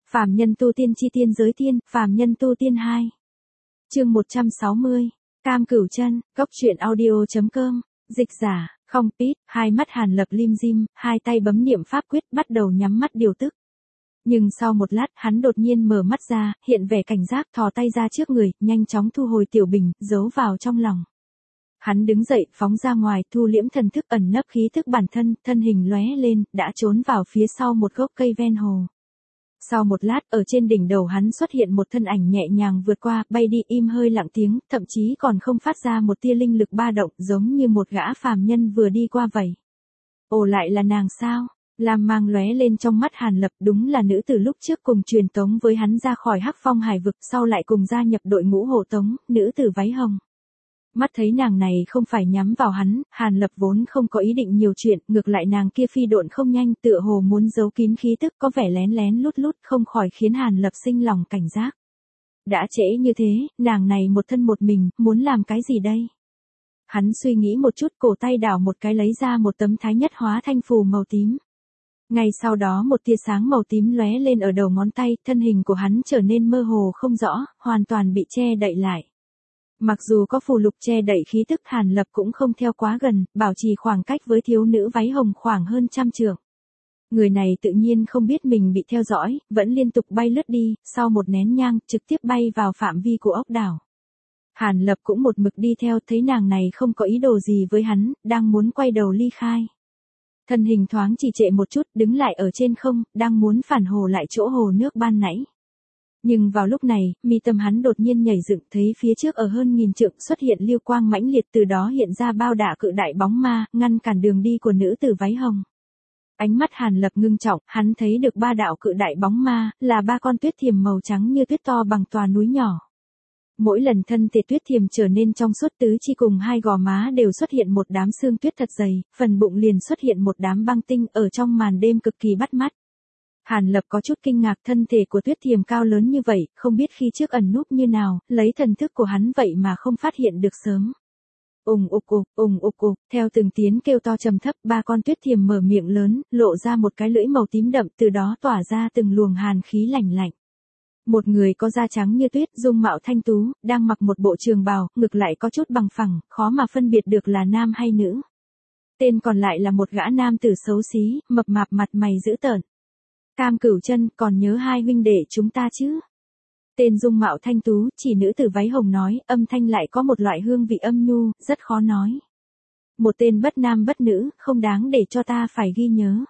Phàm nhân tu tiên chi tiên giới tiên, phàm nhân tu tiên 2. Chương 160. Cam Cửu Chân, Cốc Truyện Audio.com, dịch giả, không pít, hai mắt Hàn Lập lim dim, hai tay bấm niệm pháp quyết bắt đầu nhắm mắt điều tức. Nhưng sau một lát hắn đột nhiên mở mắt ra, hiện vẻ cảnh giác thò tay ra trước người, nhanh chóng thu hồi tiểu bình, giấu vào trong lòng. Hắn đứng dậy, phóng ra ngoài, thu liễm thần thức ẩn nấp khí thức bản thân, thân hình lóe lên, đã trốn vào phía sau một gốc cây ven hồ. Sau một lát, ở trên đỉnh đầu hắn xuất hiện một thân ảnh nhẹ nhàng vượt qua, bay đi im hơi lặng tiếng, thậm chí còn không phát ra một tia linh lực ba động, giống như một gã phàm nhân vừa đi qua vậy. Ồ, lại là nàng sao? Lam mang lóe lên trong mắt Hàn Lập, đúng là nữ tử lúc trước cùng truyền tống với hắn ra khỏi Hắc Phong Hải vực, sau lại cùng gia nhập đội ngũ hộ tống, nữ tử váy hồng. Mắt thấy nàng này không phải nhắm vào hắn, Hàn Lập vốn không có ý định nhiều chuyện, ngược lại nàng kia phi độn không nhanh, tựa hồ muốn giấu kín khí tức, có vẻ lén lén lút lút, không khỏi khiến Hàn Lập sinh lòng cảnh giác. Đã trễ như thế, nàng này một thân một mình, muốn làm cái gì đây? Hắn suy nghĩ một chút, cổ tay đảo một cái lấy ra một tấm thái nhất hóa thanh phù màu tím. Ngay sau đó một tia sáng màu tím lóe lên ở đầu ngón tay, thân hình của hắn trở nên mơ hồ không rõ, hoàn toàn bị che đậy lại. Mặc dù có phù lục che đậy khí tức, Hàn Lập cũng không theo quá gần, bảo trì khoảng cách với thiếu nữ váy hồng khoảng hơn 100 trượng. Người này tự nhiên không biết mình bị theo dõi, vẫn liên tục bay lướt đi, sau một nén nhang, trực tiếp bay vào phạm vi của ốc đảo. Hàn Lập cũng một mực đi theo, thấy nàng này không có ý đồ gì với hắn, đang muốn quay đầu ly khai. Thân hình thoáng trì trệ một chút, đứng lại ở trên không, đang muốn phản hồ lại chỗ hồ nước ban nãy. Nhưng vào lúc này, mi tâm hắn đột nhiên nhảy dựng, thấy phía trước ở hơn 1000 trượng xuất hiện lưu quang mãnh liệt, từ đó hiện ra bao đả cự đại bóng ma, ngăn cản đường đi của nữ tử váy hồng. Ánh mắt Hàn Lập ngưng trọng, hắn thấy được ba đạo cự đại bóng ma, là ba con tuyết thiềm màu trắng như tuyết to bằng tòa núi nhỏ. Mỗi lần thân thể tuyết thiềm trở nên trong suốt, tứ chi cùng hai gò má đều xuất hiện một đám xương tuyết thật dày, phần bụng liền xuất hiện một đám băng tinh ở trong màn đêm cực kỳ bắt mắt. Hàn Lập có chút kinh ngạc, thân thể của tuyết thiềm cao lớn như vậy, không biết khi trước ẩn núp như nào, lấy thần thức của hắn vậy mà không phát hiện được sớm. Ùng ục ục, theo từng tiếng kêu to trầm thấp, ba con tuyết thiềm mở miệng lớn, lộ ra một cái lưỡi màu tím đậm, từ đó tỏa ra từng luồng hàn khí lạnh lạnh. Một người có da trắng như tuyết, dung mạo thanh tú, đang mặc một bộ trường bào, ngực lại có chút bằng phẳng, khó mà phân biệt được là nam hay nữ. Tên còn lại là một gã nam tử xấu xí, mập mạp, mặt mày dữ tợn. Cam Cửu Chân, còn nhớ hai huynh đệ chúng ta chứ? Tên dung mạo thanh tú, chỉ nữ tử váy hồng nói, âm thanh lại có một loại hương vị âm nhu, rất khó nói. Một tên bất nam bất nữ, không đáng để cho ta phải ghi nhớ.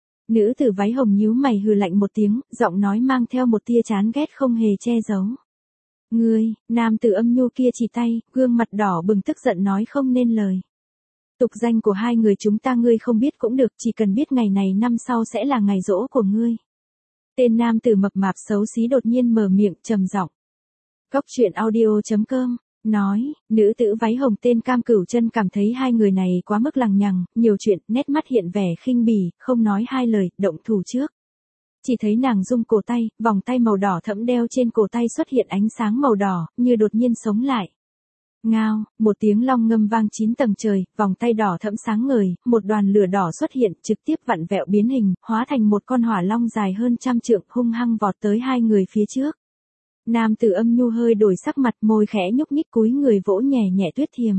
Nữ tử váy hồng nhíu mày hừ lạnh một tiếng, giọng nói mang theo một tia chán ghét không hề che giấu. Ngươi, nam tử âm nhu kia chỉ tay, gương mặt đỏ bừng tức giận nói không nên lời. Tục danh của hai người chúng ta ngươi không biết cũng được, chỉ cần biết ngày này năm sau sẽ là ngày giỗ của ngươi. Tên nam tử mập mạp xấu xí đột nhiên mở miệng trầm giọng. Cốc Truyện Audio.com, nói, nữ tử váy hồng tên Cam Cửu Chân cảm thấy hai người này quá mức lằng nhằng, nhiều chuyện, nét mắt hiện vẻ khinh bỉ, không nói hai lời, động thủ trước. Chỉ thấy nàng rung cổ tay, vòng tay màu đỏ thẫm đeo trên cổ tay xuất hiện ánh sáng màu đỏ, như đột nhiên sống lại. Ngao, một tiếng long ngâm vang 9 tầng trời, vòng tay đỏ thẫm sáng ngời, một đoàn lửa đỏ xuất hiện, trực tiếp vặn vẹo biến hình, hóa thành một con hỏa long dài hơn 100 trượng, hung hăng vọt tới hai người phía trước. Nam tử âm nhu hơi đổi sắc mặt, môi khẽ nhúc nhích cúi người vỗ nhẹ nhẹ tuyết thiềm.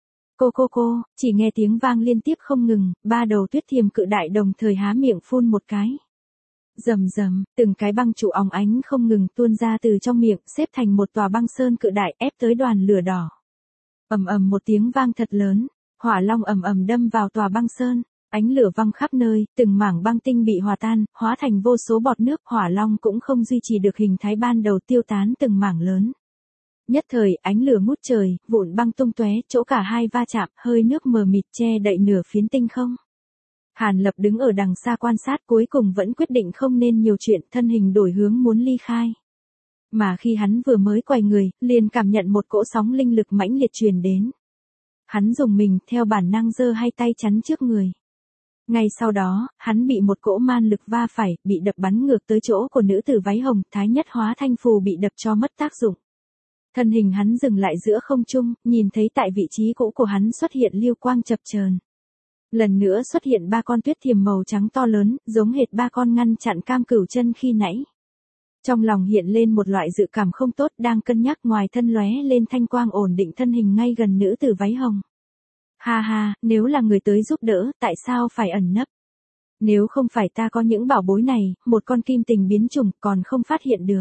Cô, chỉ nghe tiếng vang liên tiếp không ngừng, ba đầu tuyết thiềm cự đại đồng thời há miệng phun một cái. Rầm rầm, từng cái băng trụ óng ánh không ngừng tuôn ra từ trong miệng, xếp thành một tòa băng sơn cự đại ép tới đoàn lửa đỏ. Ầm ầm một tiếng vang thật lớn, hỏa long ầm ầm đâm vào tòa băng sơn, ánh lửa văng khắp nơi, từng mảng băng tinh bị hòa tan, hóa thành vô số bọt nước, hỏa long cũng không duy trì được hình thái ban đầu, tiêu tán từng mảng lớn. Nhất thời, ánh lửa ngút trời, vụn băng tung tóe, chỗ cả hai va chạm, hơi nước mờ mịt che đậy nửa phiến tinh không. Hàn Lập đứng ở đằng xa quan sát, cuối cùng vẫn quyết định không nên nhiều chuyện, thân hình đổi hướng muốn ly khai. Mà khi hắn vừa mới quay người, liền cảm nhận một cỗ sóng linh lực mãnh liệt truyền đến. Hắn dùng mình, theo bản năng giơ hai tay chắn trước người. Ngay sau đó, hắn bị một cỗ man lực va phải, bị đập bắn ngược tới chỗ của nữ tử váy hồng, thái nhất hóa thanh phù bị đập cho mất tác dụng. Thân hình hắn dừng lại giữa không trung, nhìn thấy tại vị trí cũ của hắn xuất hiện lưu quang chập chờn. Lần nữa xuất hiện ba con tuyết thiềm màu trắng to lớn, giống hệt ba con ngăn chặn Cam Cửu Chân khi nãy. Trong lòng hiện lên một loại dự cảm không tốt, đang cân nhắc, ngoài thân lóe lên thanh quang ổn định thân hình ngay gần nữ tử váy hồng. Ha ha, nếu là người tới giúp đỡ, tại sao phải ẩn nấp? Nếu không phải ta có những bảo bối này, một con kim tình biến chủng còn không phát hiện được.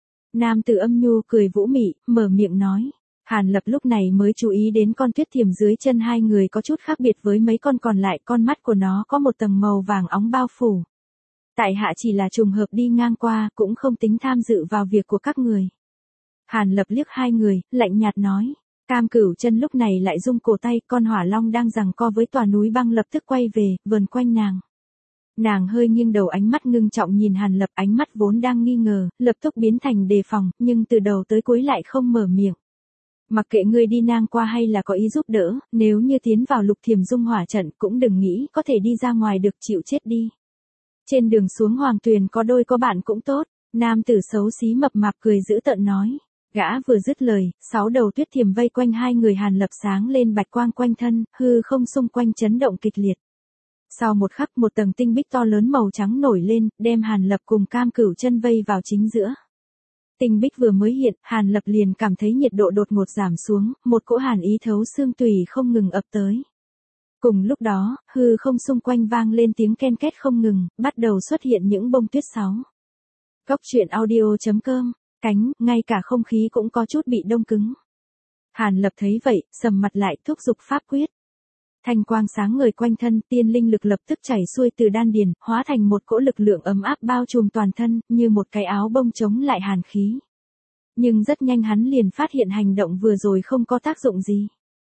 Nam tử âm nhu cười vũ mị, mở miệng nói. Hàn Lập lúc này mới chú ý đến con tuyết thiềm dưới chân hai người có chút khác biệt với mấy con còn lại, con mắt của nó có một tầng màu vàng óng bao phủ. Tại hạ chỉ là trùng hợp đi ngang qua, cũng không tính tham dự vào việc của các người. Hàn Lập liếc hai người, lạnh nhạt nói. Cam Cửu Chân lúc này lại rung cổ tay, con hỏa long đang giằng co với tòa núi băng lập tức quay về, vờn quanh nàng. Nàng hơi nghiêng đầu, ánh mắt ngưng trọng nhìn Hàn Lập, ánh mắt vốn đang nghi ngờ, lập tức biến thành đề phòng, nhưng từ đầu tới cuối lại không mở miệng. Mặc kệ ngươi đi ngang qua hay là có ý giúp đỡ, nếu như tiến vào Lục Thiềm Dung Hỏa trận cũng đừng nghĩ có thể đi ra ngoài được, chịu chết đi. Trên đường xuống Hoàng Tuyền có đôi có bạn cũng tốt. Nam tử xấu xí mập mạp cười dữ tợn nói. Gã vừa dứt lời, 6 đầu tuyết thiềm vây quanh hai người Hàn Lập sáng lên bạch quang quanh thân, hư không xung quanh chấn động kịch liệt. Sau một khắc, một tầng tinh bích to lớn màu trắng nổi lên, đem Hàn Lập cùng Cam Cửu Chân vây vào chính giữa. Tinh bích vừa mới hiện, Hàn Lập liền cảm thấy nhiệt độ đột ngột giảm xuống, một cỗ hàn ý thấu xương tủy không ngừng ập tới. Cùng lúc đó, hư không xung quanh vang lên tiếng ken két không ngừng, bắt đầu xuất hiện những bông tuyết 6. Góc truyện audio.com, cánh, ngay cả không khí cũng có chút bị đông cứng. Hàn Lập thấy vậy, sầm mặt lại, thúc giục pháp quyết. Thanh quang sáng ngời quanh thân, tiên linh lực lập tức chảy xuôi từ đan điền, hóa thành một cỗ lực lượng ấm áp bao trùm toàn thân, như một cái áo bông chống lại hàn khí. Nhưng rất nhanh hắn liền phát hiện hành động vừa rồi không có tác dụng gì.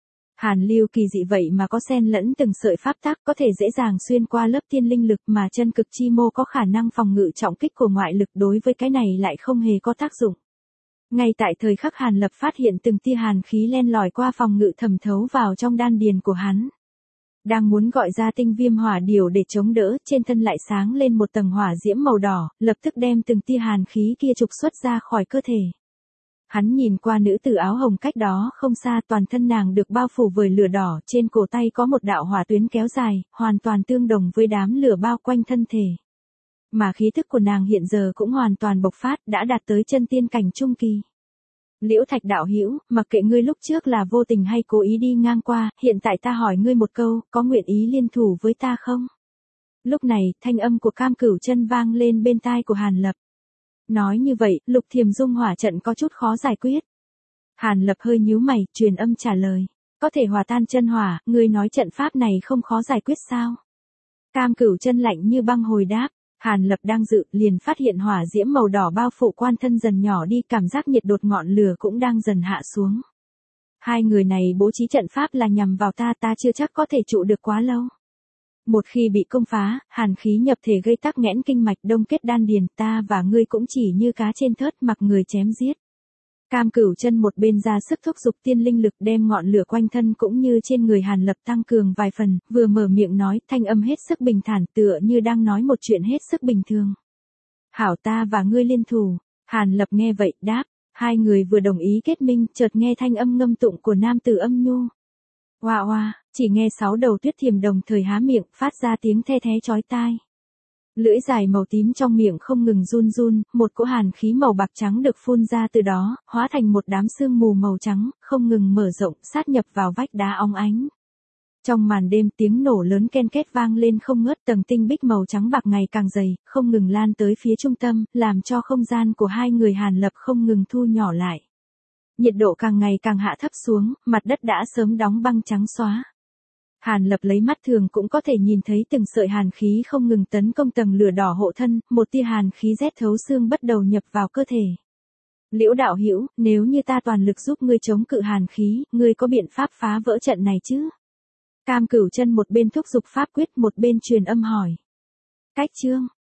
Hàn lưu kỳ dị vậy mà có xen lẫn từng sợi pháp tắc, có thể dễ dàng xuyên qua lớp tiên linh lực, mà chân cực chi mô có khả năng phòng ngự trọng kích của ngoại lực, đối với cái này lại không hề có tác dụng. Ngay tại thời khắc Hàn Lập phát hiện từng tia hàn khí len lỏi qua phòng ngự thẩm thấu vào trong đan điền của hắn. Đang muốn gọi ra tinh viêm hỏa điểu để chống đỡ, trên thân lại sáng lên một tầng hỏa diễm màu đỏ, lập tức đem từng tia hàn khí kia trục xuất ra khỏi cơ thể. Hắn nhìn qua nữ tử áo hồng cách đó không xa, toàn thân nàng được bao phủ bởi lửa đỏ, trên cổ tay có một đạo hỏa tuyến kéo dài, hoàn toàn tương đồng với đám lửa bao quanh thân thể. Mà khí thức của nàng hiện giờ cũng hoàn toàn bộc phát, đã đạt tới chân tiên cảnh trung kỳ. Liễu Thạch đạo hữu, mặc kệ ngươi lúc trước là vô tình hay cố ý đi ngang qua, hiện tại ta hỏi ngươi một câu, có nguyện ý liên thủ với ta không? Lúc này, thanh âm của Cam Cửu Chân vang lên bên tai của Hàn Lập. Nói như vậy, Lục Thiềm Dung Hỏa trận có chút khó giải quyết. Hàn Lập hơi nhíu mày, truyền âm trả lời. Có thể hòa tan chân hỏa, ngươi nói trận pháp này không khó giải quyết sao? Cam Cửu Chân lạnh như băng hồi đáp. Hàn Lập đang dự, liền phát hiện hỏa diễm màu đỏ bao phủ quan thân dần nhỏ đi, cảm giác nhiệt đột ngọn lửa cũng đang dần hạ xuống. Hai người này bố trí trận pháp là nhằm vào ta, ta chưa chắc có thể trụ được quá lâu. Một khi bị công phá, hàn khí nhập thể gây tắc nghẽn kinh mạch, đông kết đan điền, ta và ngươi cũng chỉ như cá trên thớt, mặc người chém giết. Cam Cửu Chân một bên ra sức thúc giục tiên linh lực, đem ngọn lửa quanh thân cũng như trên người Hàn Lập tăng cường vài phần, vừa mở miệng nói, thanh âm hết sức bình thản, tựa như đang nói một chuyện hết sức bình thường. Hảo, ta và ngươi liên thủ. Hàn Lập nghe vậy, đáp. Hai người vừa đồng ý kết minh, chợt nghe thanh âm ngâm tụng của nam tử âm nhu. Oa oa, chỉ nghe 6 đầu tuyết thiềm đồng thời há miệng, phát ra tiếng the thé chói tai. Lưỡi dài màu tím trong miệng không ngừng run run, một cỗ hàn khí màu bạc trắng được phun ra từ đó, hóa thành một đám sương mù màu trắng, không ngừng mở rộng, sát nhập vào vách đá óng ánh. Trong màn đêm, tiếng nổ lớn ken két vang lên không ngớt, tầng tinh bích màu trắng bạc ngày càng dày, không ngừng lan tới phía trung tâm, làm cho không gian của hai người Hàn Lập không ngừng thu nhỏ lại. Nhiệt độ càng ngày càng hạ thấp xuống, mặt đất đã sớm đóng băng trắng xóa. Hàn Lập lấy mắt thường cũng có thể nhìn thấy từng sợi hàn khí không ngừng tấn công tầng lửa đỏ hộ thân, một tia hàn khí rét thấu xương bắt đầu nhập vào cơ thể. Liễu đạo hữu, nếu như ta toàn lực giúp ngươi chống cự hàn khí, ngươi có biện pháp phá vỡ trận này chứ? Cam Cửu Chân một bên thúc giục pháp quyết, một bên truyền âm hỏi. Cách chương